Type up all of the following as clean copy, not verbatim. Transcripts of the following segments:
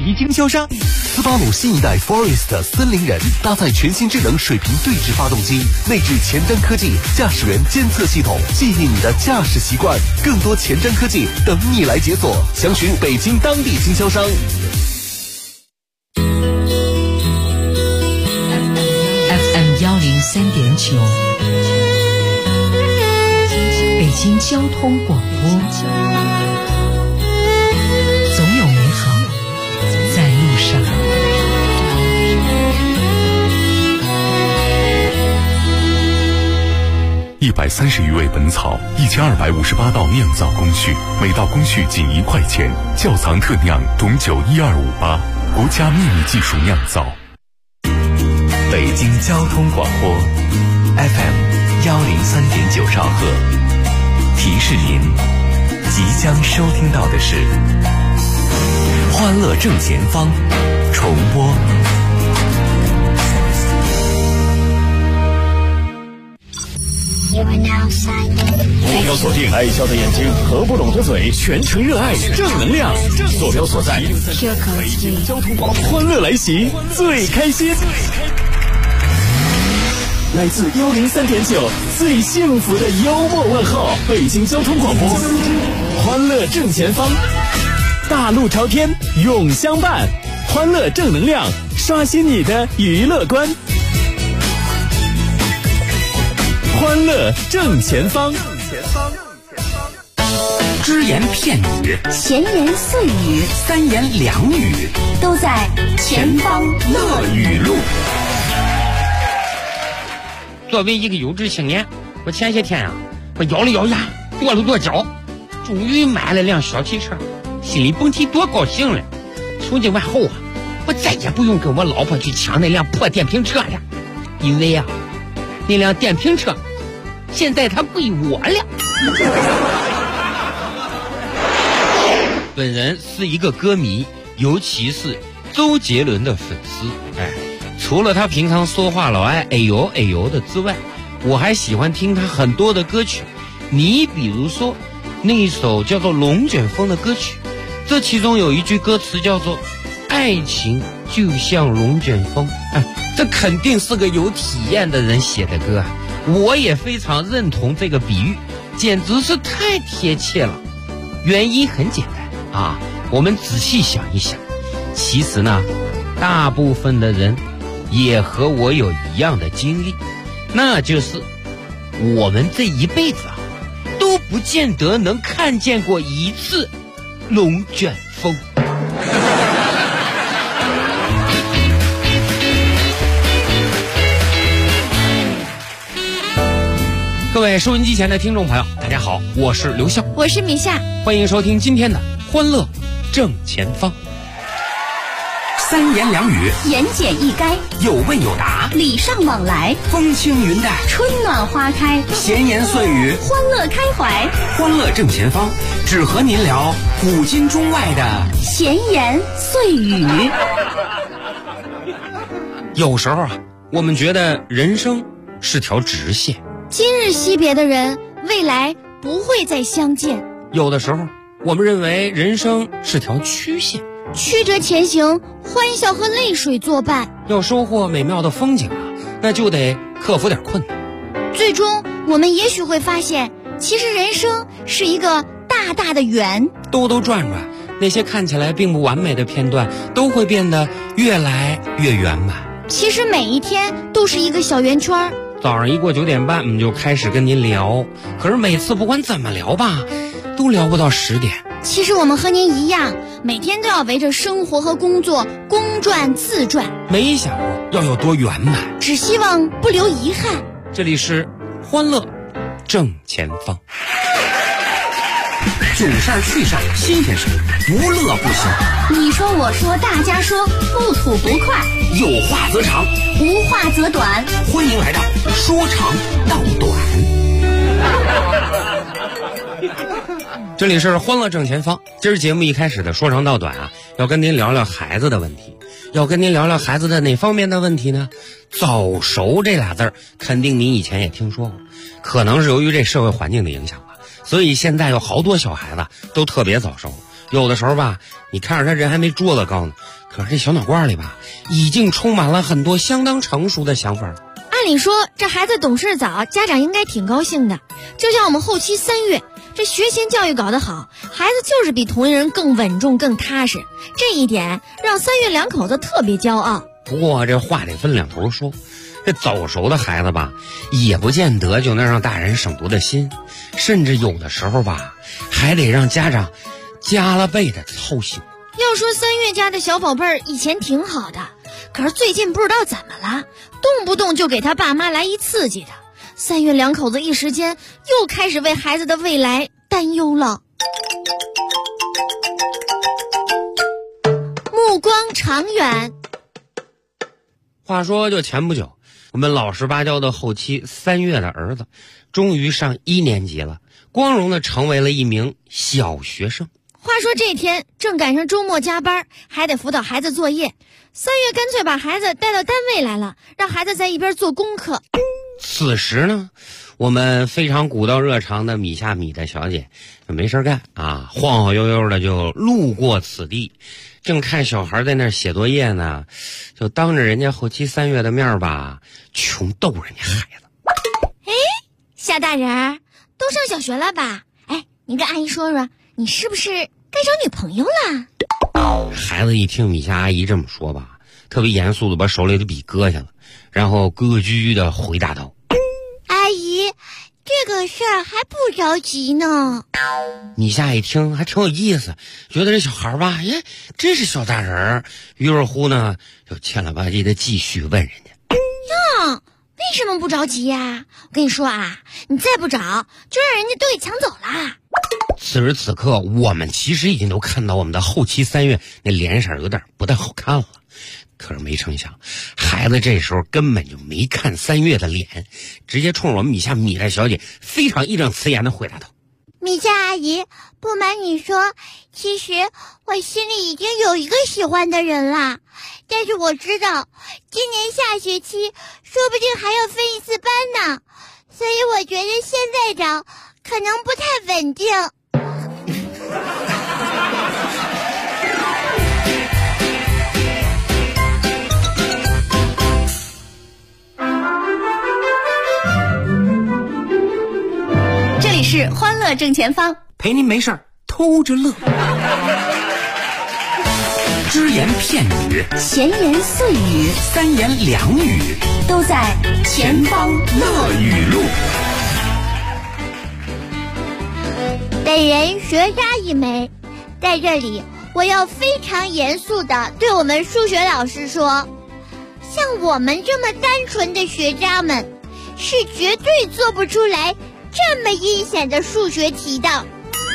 离经销商。斯巴鲁新一代 Forest 森林人搭载全新智能水平对置发动机，内置前瞻科技驾驶员监测系统，记忆你的驾驶习惯。更多前瞻科技等你来解锁，详询北京当地经销商。 FM 103.9，北京交通广播，总有美好在路上。 130余味本草，1258道酿造工序，每道工序仅1块钱。窖藏特酿种酒12588，国家秘密技术酿造。 北京交通广播 FM 103.9兆赫，提示您即将收听到的是欢乐正前方重播。 目标锁定爱笑的眼睛，合不拢的嘴，全程热爱正能量。坐标所在北京交通广播，欢乐来袭，最开心。来自103.9最幸福的幽默问候，北京交通广播，欢乐正前方，大路朝天永相伴，欢乐正能量，刷新你的娱乐观。欢乐正前方， 只言片语， 闲言碎语， 三言两语， 都在前方乐语录。 作为一个优质青年，我前些天我咬了咬牙，跺了跺脚，终于买了辆小汽车，心里甭提多高兴了。从今往后我再也不用跟我老婆去抢那辆破电瓶车了，因为那辆电瓶车现在它归我了。本人是一个歌迷，尤其是周杰伦的粉丝。除了他平常说话老爱哎呦哎呦的之外，我还喜欢听他很多的歌曲。你比如说那一首叫做《龙卷风》的歌曲，这其中有一句歌词叫做爱情就像龙卷风。这肯定是个有体验的人写的歌，我也非常认同这个比喻，简直是太贴切了。原因很简单我们仔细想一想，其实呢，大部分的人也和我有一样的经历，那就是我们这一辈子都不见得能看见过一次龙卷风。各位收音机前的听众朋友，大家好，我是刘笑， 我是米夏， 欢迎收听今天的欢乐正前方。 三言两语， 言简意赅， 有问有答， 礼尚往来， 风轻云淡， 春暖花开， 闲言碎语， 欢乐开怀。 欢乐正前方，只和您聊古今中外的闲言碎语。 有时候我们觉得人生是条直线， 今日惜别的人，未来不会再相见。 有的时候我们认为人生是条曲线， 曲折前行，欢笑和泪水作伴。 要收获美妙的风景那就得克服点困难。 最终我们也许会发现，其实人生是一个大大的圆， 兜兜转转，那些看起来并不完美的片段都会变得越来越圆满。 其实每一天都是一个小圆圈。 早上一过9点半我们就开始跟您聊，可是每次不管怎么聊吧，都聊不到10点。 其实我们和您一样，每天都要围着生活和工作公转自转， 没想过要有多圆满， 只希望不留遗憾。 这里是欢乐正前方， 囧事儿趣事儿新鲜事儿，无乐不休。 你说我说大家说，不吐不快， 有话则长， 无话则短。 欢迎来到说长道短。 这里是欢乐正前方。今儿节目一开始的说长道短要跟您聊聊孩子的问题。要跟您聊聊孩子的哪方面的问题呢？早熟这俩字儿肯定您以前也听说过，可能是由于这社会环境的影响吧，所以现在有好多小孩子都特别早熟。 有的时候吧，你看着他人还没桌子高呢，可是这小脑瓜里吧，已经充满了很多相当成熟的想法了。 按理说这孩子懂事早，家长应该挺高兴的。就像我们后期3月，这学前教育搞得好，孩子就是比同龄人更稳重更踏实，这一点让3月两口子特别骄傲。 不过这话得分两头说，这早熟的孩子吧，也不见得就能让大人省多的心，甚至有的时候吧，还得让家长加了倍的操心。 要说3月家的小宝贝儿以前挺好的，可是最近不知道怎么了，动不动就给他爸妈来一刺激的。3月两口子一时间又开始为孩子的未来担忧了。目光长远。 话说就前不久，我们老实巴交的后期3月的儿子终于上1年级了，光荣的成为了一名小学生。 话说这天正赶上周末加班，还得辅导孩子作业，3月干脆把孩子带到单位来了，让孩子在一边做功课。 此时呢，我们非常古道热肠的米夏米的小姐没事干啊，晃晃悠悠的就路过此地，正看小孩在那儿写作业呢，就当着人家后期3月的面吧，穷逗人家孩子。 哎，夏大人儿都上小学了吧？哎，你跟阿姨说说，你是不是该找女朋友了？ 孩子一听米夏阿姨这么说吧，特别严肃的把手里的笔搁下了，然后咯咯吱吱的回答道： 阿姨，这个事儿还不着急呢。 米夏一听还挺有意思，觉得这小孩吧，耶，真是小大人儿。于是乎呢，就欠了吧唧的继续问人家： 哟，为什么不着急呀？我跟你说啊，你再不找，就让人家都给抢走啦。 此时此刻，我们其实已经都看到我们的后期3月那脸色有点不太好看了。可是没成想，孩子这时候根本就没看3月的脸，直接冲我们米夏米莱小姐非常义正辞严的回答道： 米夏阿姨，不瞒你说，其实我心里已经有一个喜欢的人啦，但是我知道今年下学期说不定还要分一次班呢，所以我觉得现在找可能不太稳定。 这里是欢乐正前方， 陪您没事儿偷着乐。只言片语， 闲言碎语， 三言两语， 都在前方乐语录。 本人蛇杀一枚，在这里我要非常严肃地对我们数学老师说，像我们这么单纯的学渣们是绝对做不出来这么阴险的数学题的。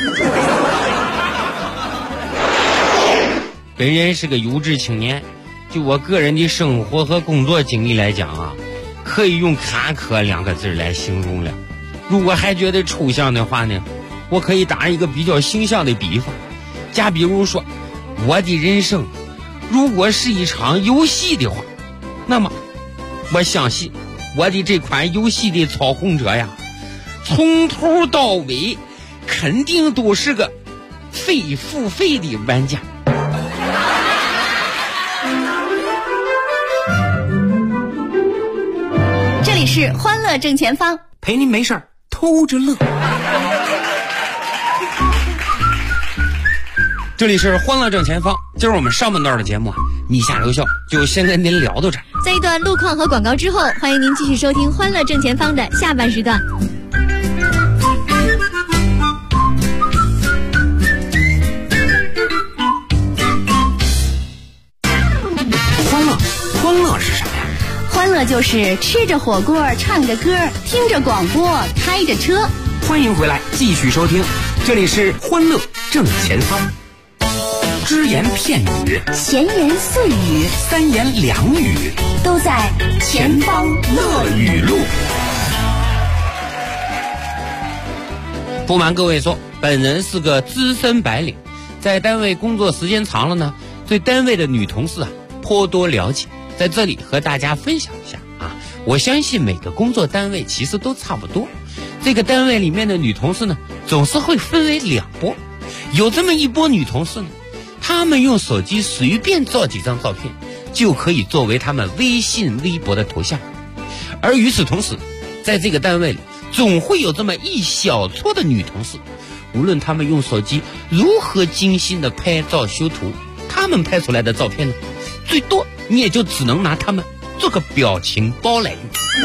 本人是个有志青年，就我个人的生活和工作经历来讲啊，可以用坎坷2个字来形容了。如果还觉得抽象的话呢，我可以打一个比较形象的比方，假比如说，我的人生如果是一场游戏的话，那么我相信我的这款游戏的操控者呀，从头到尾肯定都是个非付费的玩家。 这里是欢乐正前方， 陪您没事儿偷着乐。 这里是欢乐正前方，今儿我们上半段的节目啊，米夏留校就先跟您聊到这儿。 在一段路况和广告之后，欢迎您继续收听欢乐正前方的下半时段。 欢乐是啥呀？ 欢乐就是吃着火锅，唱着歌，听着广播，开着车。 欢迎回来，继续收听，这里是欢乐正前方。只言片语， 闲言碎语， 三言两语， 都在前方乐语录。 不瞒各位说，本人是个资深白领，在单位工作时间长了呢，对单位的女同事啊颇多了解，在这里和大家分享一下啊。我相信每个工作单位其实都差不多，这个单位里面的女同事呢，总是会分为2波， 有这么一波女同事呢，她们用手机随便照几张照片，就可以作为她们微信、微博的头像。而与此同时，在这个单位里，总会有这么一小撮的女同事，无论她们用手机如何精心的拍照修图，她们拍出来的照片呢，最多你也就只能拿她们做个表情包来用。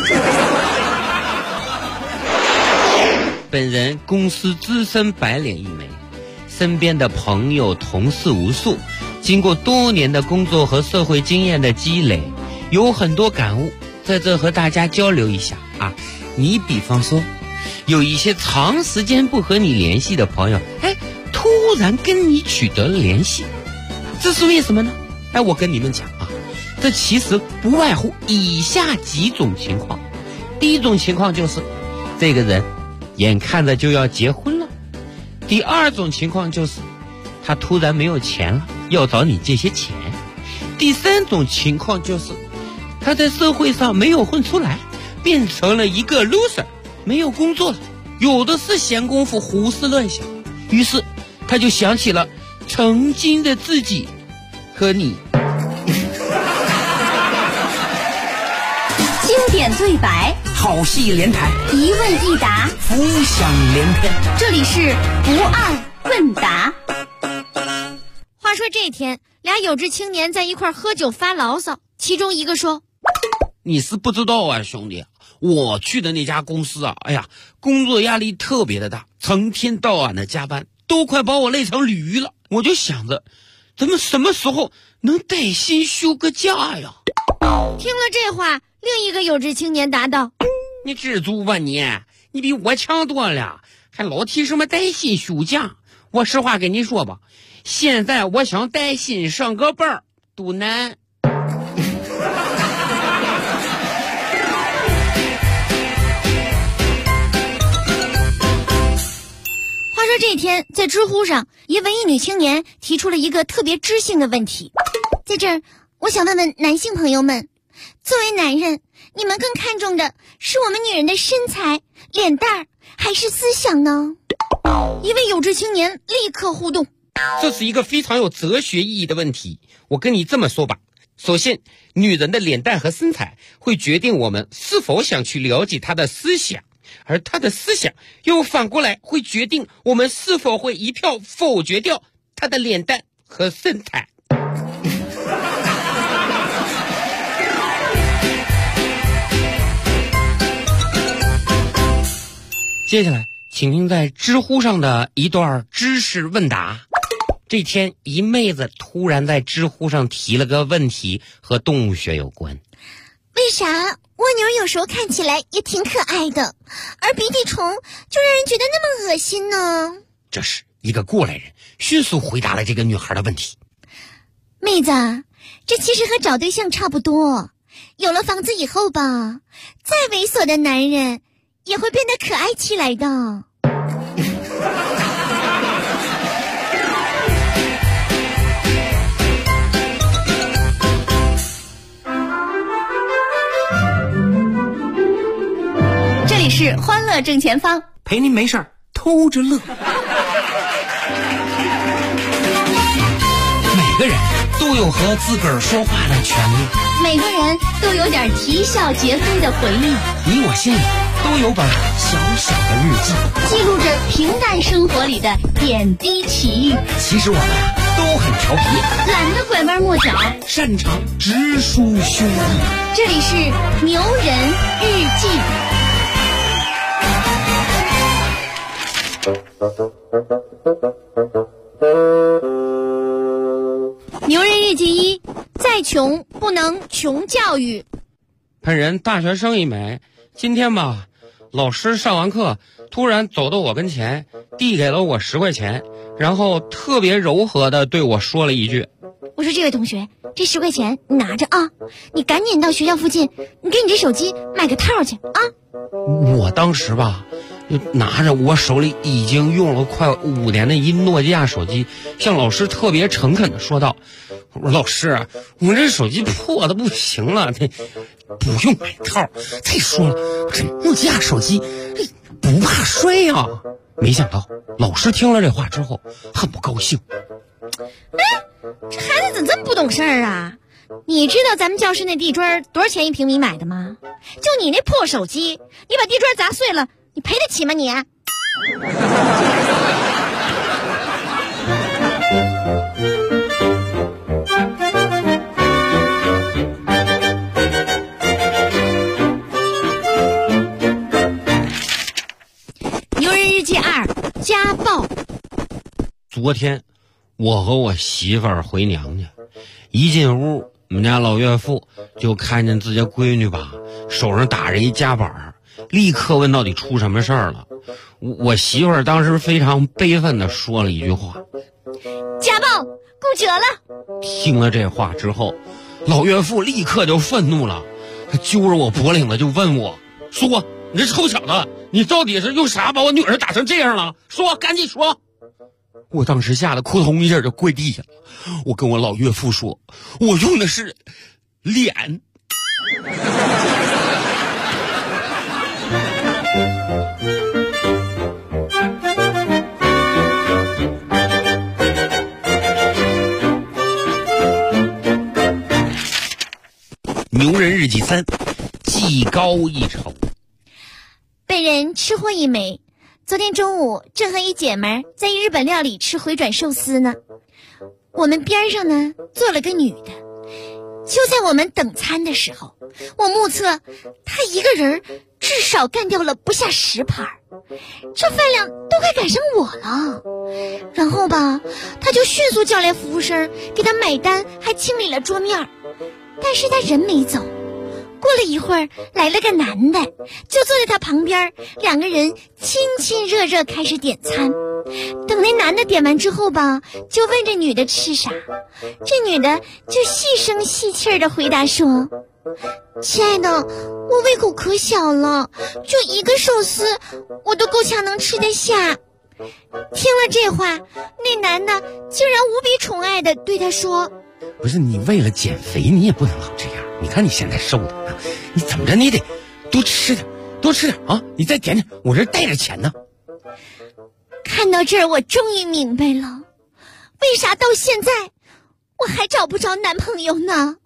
本人公司资深白领一枚，身边的朋友同事无数，经过多年的工作和社会经验的积累，有很多感悟，在这和大家交流一下啊。你比方说，有一些长时间不和你联系的朋友，突然跟你取得了联系，这是为什么呢？我跟你们讲啊，这其实不外乎以下几种情况。第一种情况就是这个人眼看着就要结婚了。第二种情况就是他突然没有钱了，要找你借些钱。第三种情况就是他在社会上没有混出来，变成了一个 loser， 没有工作了，有的是闲工夫胡思乱想，于是他就想起了曾经的自己和你。 经典对白， 好戏连台， 一问一答， 浮想联翩。 这里是不二问答。 话说这天，俩有志青年在一块喝酒发牢骚，其中一个说： 你是不知道啊，兄弟，我去的那家公司啊，工作压力特别的大，成天到晚的加班，都快把我累成鲤鱼了。我就想着咱们什么时候能带薪休个假呀？ 听了这话，另一个有志青年答道： 你知足吧你比我强多了，还老提什么带薪休假。我实话跟你说吧，现在我想带薪上个班都难。 话说这天，在知乎上，一文艺女青年提出了一个特别知性的问题。在这儿，我想问问男性朋友们，作为男人，你们更看重的是我们女人的身材、脸蛋儿，还是思想呢？一位有志青年立刻互动。 这是一个非常有哲学意义的问题。我跟你这么说吧，首先，女人的脸蛋和身材会决定我们是否想去了解她的思想，而她的思想又反过来会决定我们是否会一票否决掉她的脸蛋和身材。接下来请听在知乎上的一段知识问答。这天一妹子突然在知乎上提了个问题，和动物学有关。 为啥蜗牛有时候看起来也挺可爱的，而鼻涕虫就让人觉得那么恶心呢？ 这时一个过来人迅速回答了这个女孩的问题。 妹子，这其实和找对象差不多，有了房子以后吧，再猥琐的男人也会变得可爱起来的。 这里是欢乐正前方， 陪您没事儿偷着乐。每个人都有和自个儿说话的权利， 每个人都有点啼笑皆非的回忆。 你我心里都有本小小的日记， 记录着平淡生活里的点滴奇遇。 其实我们都很调皮， 懒得拐弯抹角， 擅长直抒胸臆。 这里是牛人日记。 牛人日记一：再穷不能穷教育。 本人大学生一枚，今天吧，老师上完课突然走到我跟前，递给了我10块钱，然后特别柔和的对我说了一句： 我说这位同学，这10块钱你拿着啊，你赶紧到学校附近，你给你这手机买个套去啊。 我当时吧，就拿着我手里已经用了快5年的一诺基亚手机，向老师特别诚恳的说道：我说老师，我这手机破的不行了，这不用买套。再说了，这诺基亚手机不怕摔啊。 没想到老师听了这话之后很不高兴。 这孩子怎么这么不懂事儿啊？你知道咱们教室那地砖多少钱1平米买的吗？就你那破手机，你把地砖砸碎了，你赔得起吗你？牛人日记2：家暴。 昨天我和我媳妇儿回娘家，一进屋，我们家老岳父就看见自己闺女吧，手上打着一夹板，立刻问到底出什么事儿了。我媳妇儿当时非常悲愤地说了一句话： 家暴，骨折了。 听了这话之后，老岳父立刻就愤怒了，他揪着我脖领子就问我说：你这臭小子，你到底是用啥把我女儿打成这样了？说，赶紧说。我当时吓得扑通一下就跪地下了，我跟我老岳父说，我用的是脸。牛人日记3：技高一筹。 被人吃货一枚。昨天中午正和一姐们儿在日本料理吃回转寿司呢，我们边上呢坐了个女的。就在我们等餐的时候，我目测她一个人至少干掉了不下10盘，这饭量都快赶上我了。然后吧，她就迅速叫来服务生给她买单，还清理了桌面。但是她人没走，过了一会儿来了个男的，就坐在他旁边，两个人亲亲热热开始点餐。等那男的点完之后吧，就问这女的吃啥，这女的就细声细气的回答说：亲爱的，我胃口可小了，就一个寿司我都够呛能吃得下。听了这话，那男的竟然无比宠爱的对他说： 不是，你为了减肥你也不能老这样，你看你现在瘦的，你怎么着你得多吃点多吃点啊！你再点点，我这带着钱呢。 看到这儿，我终于明白了，为啥到现在我还找不着男朋友呢？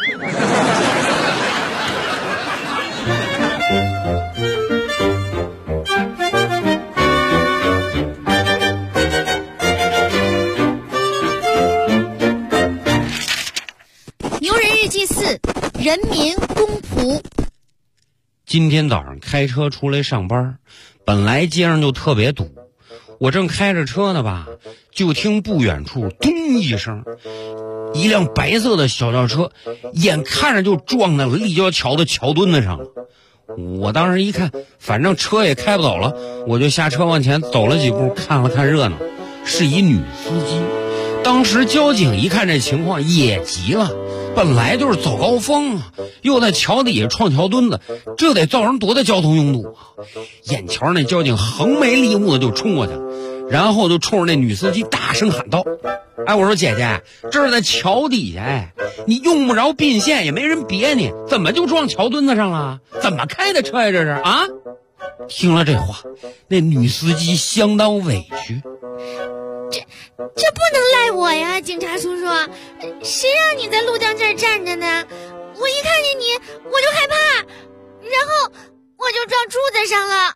牛人日记4：人民公仆。 今天早上开车出来上班，本来街上就特别堵，我正开着车呢吧，就听不远处咚一声，一辆白色的小轿车眼看着就撞在了立交桥的桥墩子上了。我当时一看，反正车也开不走了，我就下车往前走了几步，看了看热闹，是一女司机。当时交警一看这情况也急了，本来就是早高峰啊，又在桥底下撞桥墩子，这得造成多大交通拥堵啊！眼瞧那交警横眉立目的就冲过去了，然后就冲着那女司机大声喊道：哎，我说姐姐，这是在桥底下，哎，你用不着并线，也没人别你，怎么就撞桥墩子上了？怎么开的车呀这是啊？听了这话，那女司机相当委屈。 这不能赖我呀，警察叔叔，谁让你在路灯这儿站着呢？我一看见你我就害怕，然后我就撞柱子上了。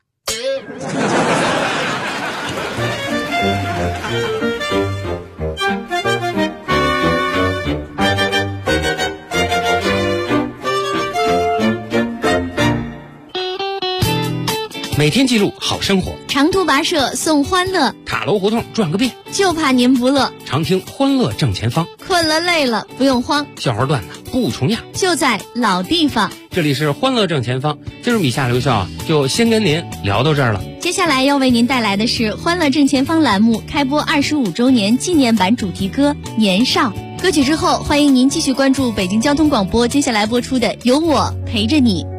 每天记录好生活， 长途跋涉送欢乐， 塔楼胡同转个遍， 就怕您不乐。 常听欢乐正前方， 困了累了不用慌， 笑话段子不重样， 就在老地方。 这里是欢乐正前方，今儿米夏刘笑就先跟您聊到这儿了。 接下来要为您带来的是欢乐正前方栏目开播25周年纪念版主题歌《年少》。歌曲之后，欢迎您继续关注北京交通广播接下来播出的《有我陪着你》。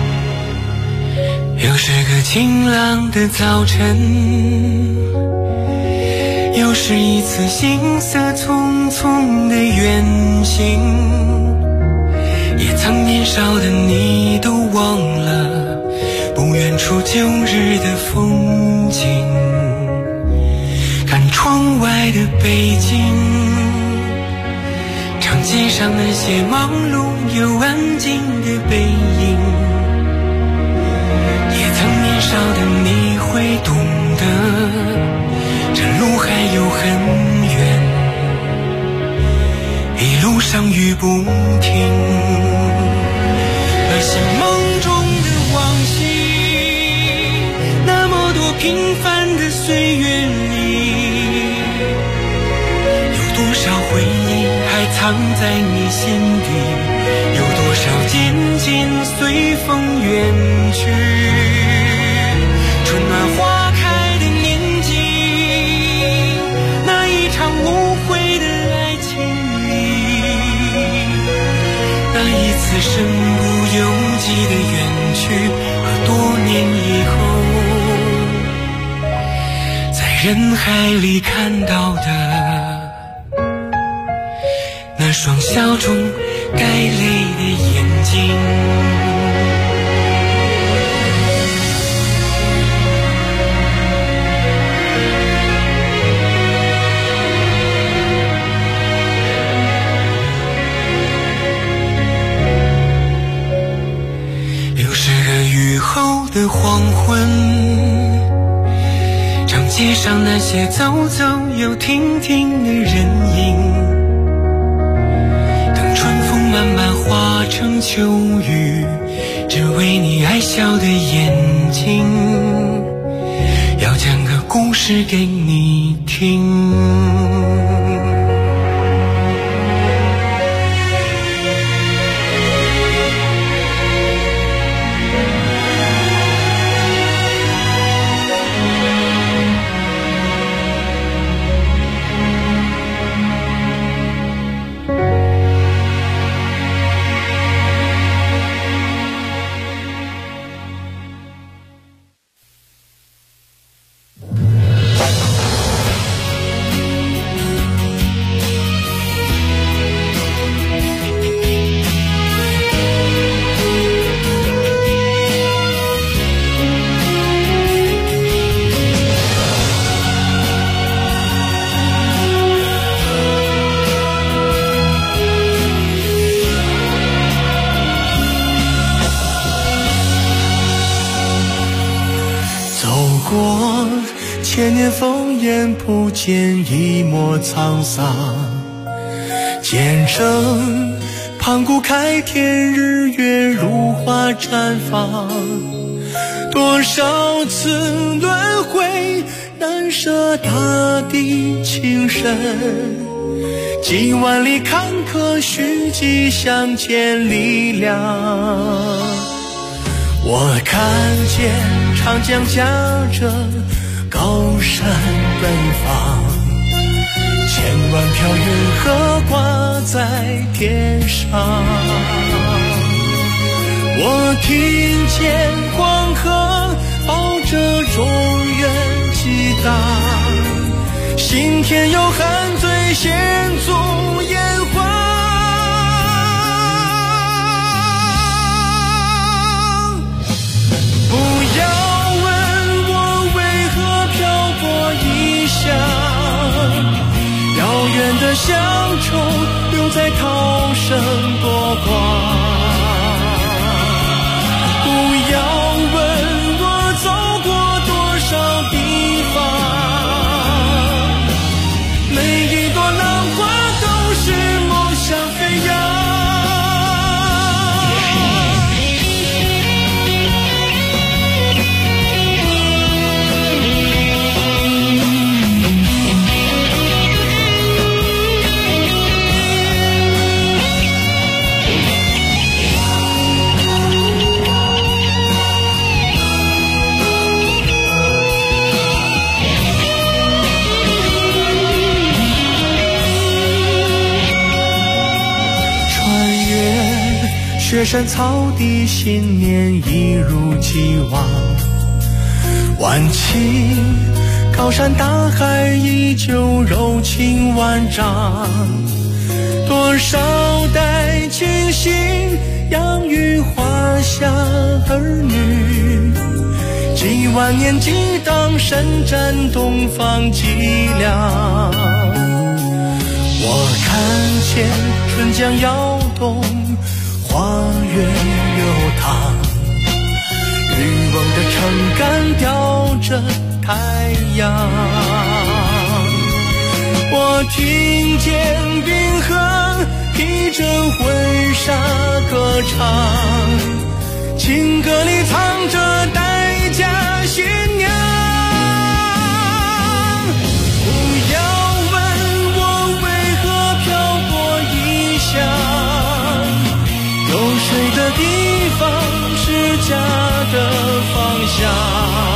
又是个晴朗的早晨， 是一次行色匆匆的远行，也曾年少的你都忘了不远处旧日的风景。看窗外的北京，长街上那些忙碌又安静的背影，也曾年少的你会懂得这路还有很远，一路上雨不停。那些梦中的往昔，那么多平凡的岁月里，有多少回忆还藏在你心底，有多少渐渐随风远去。春暖花开的年纪，那一场无悔的爱情里，那一次身不由己的远去，和多年以后在人海里看到的那双笑中带泪的眼睛。雨后的黄昏，长街上那些走走又停停的人影，等春风慢慢化成秋雨，只为你爱笑的眼睛，要讲个故事给你听。 千年烽烟不见一抹沧桑，见证盘古开天，日月如花绽放。多少次轮回，难舍大地情深，几万里坎坷，虚迹相见力量。我看见长江夹着高山奔放，千万条云河挂在天上。我听见黄河抱着中原激荡，心田有汉醉献足烟花。不要问我为何漂泊异乡，遥远的乡愁留在涛声波光。不要问我走过多少地方，每一朵浪花都是梦想飞扬。雪山草地，新年一如既往。晚晴高山大海依旧柔情万丈，多少代亲信养育华夏儿女，几万年激荡，伸展东方脊梁。我看见春江摇动，花月流淌，渔翁的撑杆吊着太阳。我听见冰河披着婚纱歌唱，情歌里藏着待嫁新娘。不要问我为何漂泊异乡，有水的地方是家的方向。